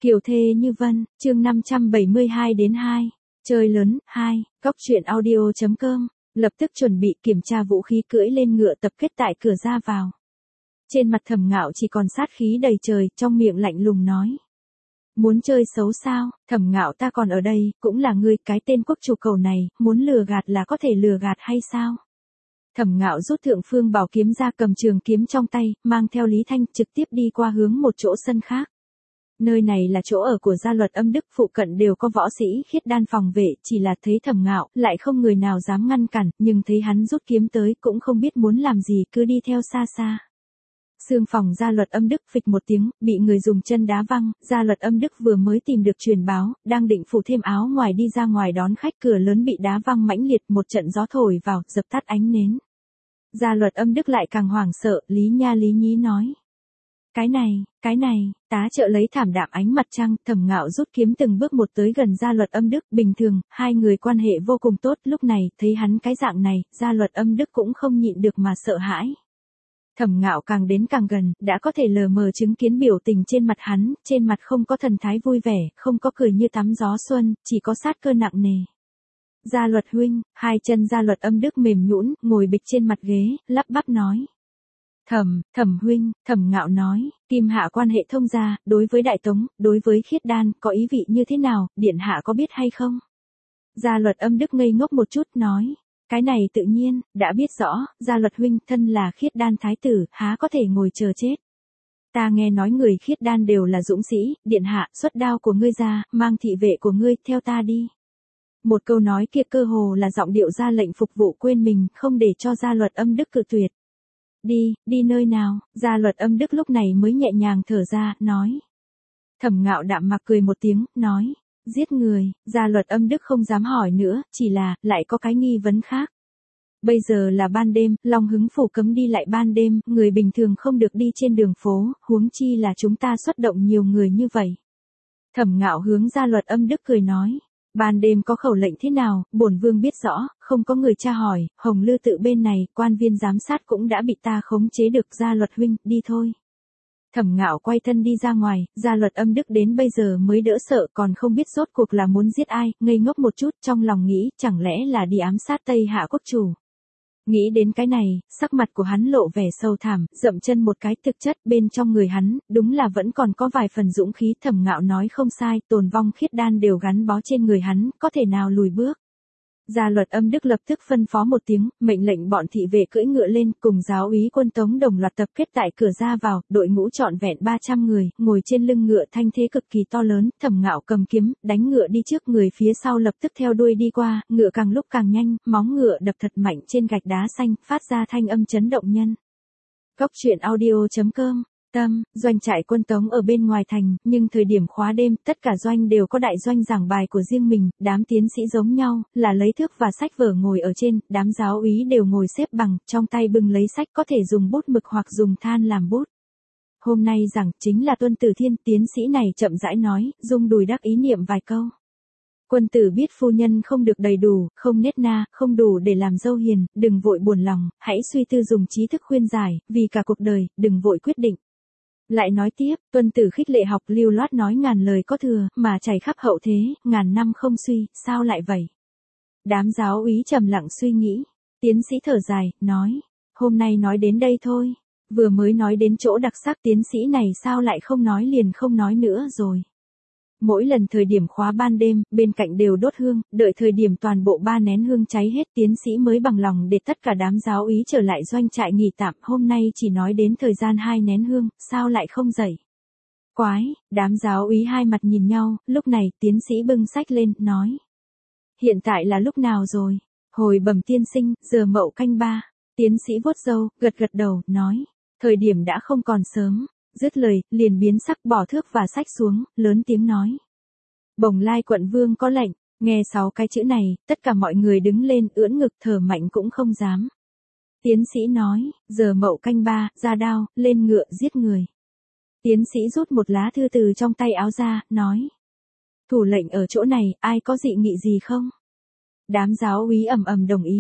Kiều thê như vân, chương 572 đến 2. Chơi lớn, 2, góc truyện audio.com, lập tức chuẩn bị kiểm tra vũ khí cưỡi lên ngựa tập kết tại cửa ra vào. Trên mặt Thẩm Ngạo chỉ còn sát khí đầy trời, trong miệng lạnh lùng nói. Muốn chơi xấu sao, Thẩm Ngạo ta còn ở đây, cũng là ngươi, cái tên quốc chủ cầu này, muốn lừa gạt là có thể lừa gạt hay sao? Thẩm Ngạo rút thượng phương bảo kiếm ra, cầm trường kiếm trong tay, mang theo Lý Thanh trực tiếp đi qua hướng một chỗ sân khác. Nơi này là chỗ ở của gia luật âm đức, phụ cận đều có võ sĩ khiết đan phòng vệ, chỉ là thấy Thẩm Ngạo, lại không người nào dám ngăn cản, nhưng thấy hắn rút kiếm tới cũng không biết muốn làm gì, cứ đi theo xa xa. Xương phòng gia luật âm đức phịch một tiếng, bị người dùng chân đá văng, gia luật âm đức vừa mới tìm được truyền báo, đang định phủ thêm áo ngoài đi ra ngoài đón khách, cửa lớn bị đá văng mãnh liệt, một trận gió thổi vào, dập tắt ánh nến. Gia luật âm đức lại càng hoảng sợ, Lý Nha Lý Nhí nói. Cái này, tá trợ lấy thảm đạm ánh mặt trăng, Thẩm Ngạo rút kiếm từng bước một tới gần gia luật âm đức, bình thường, hai người quan hệ vô cùng tốt, lúc này, thấy hắn cái dạng này, gia luật âm đức cũng không nhịn được mà sợ hãi. Thẩm Ngạo càng đến càng gần, đã có thể lờ mờ chứng kiến biểu tình trên mặt hắn, trên mặt không có thần thái vui vẻ, không có cười như tắm gió xuân, chỉ có sát cơ nặng nề. Gia luật huynh, hai chân gia luật âm đức mềm nhũn, ngồi bịch trên mặt ghế, lắp bắp nói. Thẩm huynh, Thẩm Ngạo nói, Kim Hạ quan hệ thông gia, đối với Đại Tống, đối với Khiết Đan, có ý vị như thế nào, điện hạ có biết hay không? Gia luật âm đức ngây ngốc một chút, nói. Cái này tự nhiên, đã biết rõ, gia luật huynh thân là Khiết Đan thái tử, há có thể ngồi chờ chết. Ta nghe nói người Khiết Đan đều là dũng sĩ, điện hạ, xuất đao của ngươi ra, mang thị vệ của ngươi, theo ta đi. Một câu nói kia cơ hồ là giọng điệu ra lệnh phục vụ quên mình, không để cho gia luật âm đức cự tuyệt. Đi nơi nào, gia luật âm đức lúc này mới nhẹ nhàng thở ra, nói. Thẩm Ngạo đạm mặc cười một tiếng, nói. Giết người, gia luật âm đức không dám hỏi nữa, chỉ là, lại có cái nghi vấn khác. Bây giờ là ban đêm, Long Hứng phủ cấm đi lại ban đêm, người bình thường không được đi trên đường phố, huống chi là chúng ta xuất động nhiều người như vậy. Thẩm Ngạo hướng gia luật âm đức cười nói. Ban đêm có khẩu lệnh thế nào, bổn vương biết rõ, không có người tra hỏi, Hồng Lư tự bên này, quan viên giám sát cũng đã bị ta khống chế được, gia luật huynh, đi thôi. Thẩm Ngạo quay thân đi ra ngoài, gia luật âm đức đến bây giờ mới đỡ sợ, còn không biết rốt cuộc là muốn giết ai, ngây ngốc một chút, trong lòng nghĩ, chẳng lẽ là đi ám sát Tây Hạ quốc chủ. Nghĩ đến cái này, sắc mặt của hắn lộ vẻ sâu thẳm, dậm chân một cái, thực chất bên trong người hắn, đúng là vẫn còn có vài phần dũng khí. Thẩm Ngạo nói không sai, tồn vong Khiết Đan đều gắn bó trên người hắn, có thể nào lùi bước. Gia luật âm đức lập tức phân phó một tiếng, mệnh lệnh bọn thị vệ cưỡi ngựa lên, cùng giáo úy quân Tống đồng loạt tập kết tại cửa ra vào, đội ngũ trọn vẹn 300 người, ngồi trên lưng ngựa, thanh thế cực kỳ to lớn. Thẩm Ngạo cầm kiếm, đánh ngựa đi trước, người phía sau lập tức theo đuôi đi qua, ngựa càng lúc càng nhanh, móng ngựa đập thật mạnh trên gạch đá xanh, phát ra thanh âm chấn động nhân. Góc truyện audio.com. Doanh trại quân Tống ở bên ngoài thành, nhưng thời điểm khóa đêm, tất cả doanh đều có đại doanh giảng bài của riêng mình, đám tiến sĩ giống nhau, là lấy thước và sách vở ngồi ở trên, đám giáo úy đều ngồi xếp bằng, trong tay bưng lấy sách, có thể dùng bút mực hoặc dùng than làm bút. Hôm nay giảng chính là Tuân Tử Thiên, tiến sĩ này chậm rãi nói, rung đùi đắc ý niệm vài câu. Quân tử biết phu nhân không được đầy đủ, không nết na, không đủ để làm dâu hiền, đừng vội buồn lòng, hãy suy tư dùng trí thức khuyên giải, vì cả cuộc đời, đừng vội quyết định. Lại nói tiếp, Tuân Tử khích lệ học lưu loát nói ngàn lời có thừa, mà chảy khắp hậu thế, ngàn năm không suy, sao lại vậy? Đám giáo úy trầm lặng suy nghĩ, tiến sĩ thở dài, nói, hôm nay nói đến đây thôi, vừa mới nói đến chỗ đặc sắc tiến sĩ này sao lại không nói liền không nói nữa rồi. Mỗi lần thời điểm khóa ban đêm, bên cạnh đều đốt hương, đợi thời điểm toàn bộ 3 nén hương cháy hết, tiến sĩ mới bằng lòng để tất cả đám giáo úy trở lại doanh trại nghỉ tạm, hôm nay chỉ nói đến thời gian 2 nén hương, sao lại không dậy? Quái, đám giáo úy hai mặt nhìn nhau, lúc này tiến sĩ bưng sách lên, nói. Hiện tại là lúc nào rồi? Hồi bẩm tiên sinh, giờ Mậu canh 3. Tiến sĩ vuốt râu, gật gật đầu, nói. Thời điểm đã không còn sớm. Dứt lời, liền biến sắc, bỏ thước và sách xuống, lớn tiếng nói. Bồng Lai quận vương có lệnh, nghe 6 cái chữ này, tất cả mọi người đứng lên, ưỡn ngực thở mạnh cũng không dám. Tiến sĩ nói, giờ Mậu canh 3, ra đao, lên ngựa, giết người. Tiến sĩ rút một lá thư từ trong tay áo ra, nói. Thủ lệnh ở chỗ này, ai có dị nghị gì không? Đám giáo úy ầm ầm đồng ý.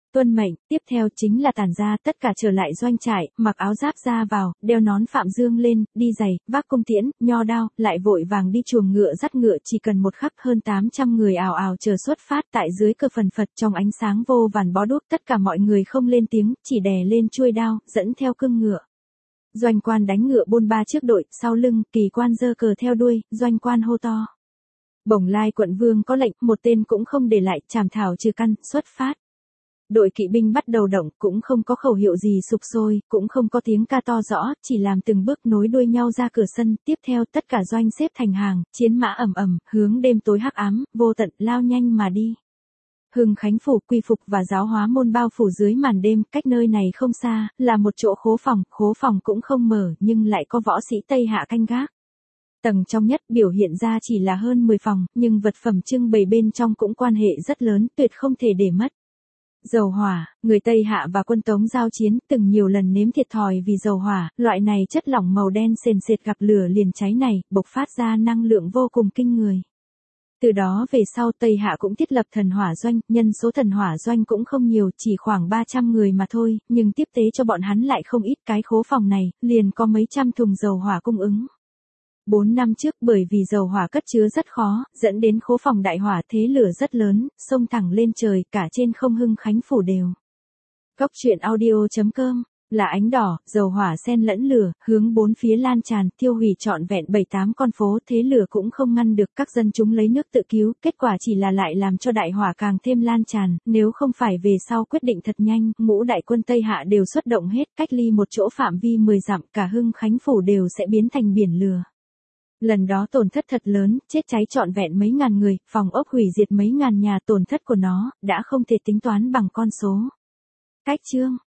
Tuân mệnh, tiếp theo chính là tản ra, tất cả trở lại doanh trại, mặc áo giáp ra vào, đeo nón Phạm Dương lên, đi giày, vác cung tiễn, nho đao, lại vội vàng đi chuồng ngựa dắt ngựa, chỉ cần một khắc hơn 800 người ào ào chờ xuất phát tại dưới cờ phần phật trong ánh sáng vô vàn bó đuốc, tất cả mọi người không lên tiếng, chỉ đè lên chuôi đao, dẫn theo cương ngựa. Doanh quan đánh ngựa bôn ba trước đội, sau lưng, kỳ quan giơ cờ theo đuôi, doanh quan hô to. Bổng Lai quận vương có lệnh, một tên cũng không để lại, chảm thảo trừ căn, xuất phát. Đội kỵ binh bắt đầu động, cũng không có khẩu hiệu gì sục sôi, cũng không có tiếng ca to rõ, chỉ làm từng bước nối đuôi nhau ra cửa sân, tiếp theo tất cả doanh xếp thành hàng, chiến mã ầm ầm, hướng đêm tối hắc ám, vô tận, lao nhanh mà đi. Hưng Khánh phủ, quy phục và giáo hóa môn bao phủ dưới màn đêm, cách nơi này không xa, là một chỗ khố phòng cũng không mở, nhưng lại có võ sĩ Tây Hạ canh gác. Tầng trong nhất biểu hiện ra chỉ là hơn 10 phòng, nhưng vật phẩm trưng bày bên trong cũng quan hệ rất lớn, tuyệt không thể để mất. Dầu hỏa, người Tây Hạ và quân Tống giao chiến, từng nhiều lần nếm thiệt thòi vì dầu hỏa, loại này chất lỏng màu đen sền sệt gặp lửa liền cháy này, bộc phát ra năng lượng vô cùng kinh người. Từ đó về sau Tây Hạ cũng thiết lập thần hỏa doanh, nhân số thần hỏa doanh cũng không nhiều, chỉ khoảng 300 người mà thôi, nhưng tiếp tế cho bọn hắn lại không ít, cái khố phòng này, liền có mấy trăm thùng dầu hỏa cung ứng. 4 năm trước bởi vì dầu hỏa cất chứa rất khó, dẫn đến khố phòng đại hỏa thế lửa rất lớn, xông thẳng lên trời, cả trên không Hưng Khánh phủ đều. Góc truyện audio.com, là ánh đỏ, dầu hỏa xen lẫn lửa, hướng bốn phía lan tràn, thiêu hủy trọn vẹn 7-8 con phố, thế lửa cũng không ngăn được, các dân chúng lấy nước tự cứu, kết quả chỉ là lại làm cho đại hỏa càng thêm lan tràn, nếu không phải về sau quyết định thật nhanh, ngũ đại quân Tây Hạ đều xuất động hết, cách ly một chỗ phạm vi 10 dặm, cả Hưng Khánh phủ đều sẽ biến thành biển lửa. Lần đó tổn thất thật lớn, chết cháy trọn vẹn mấy ngàn người, phòng ốc hủy diệt mấy ngàn nhà, tổn thất của nó đã không thể tính toán bằng con số. Cách chương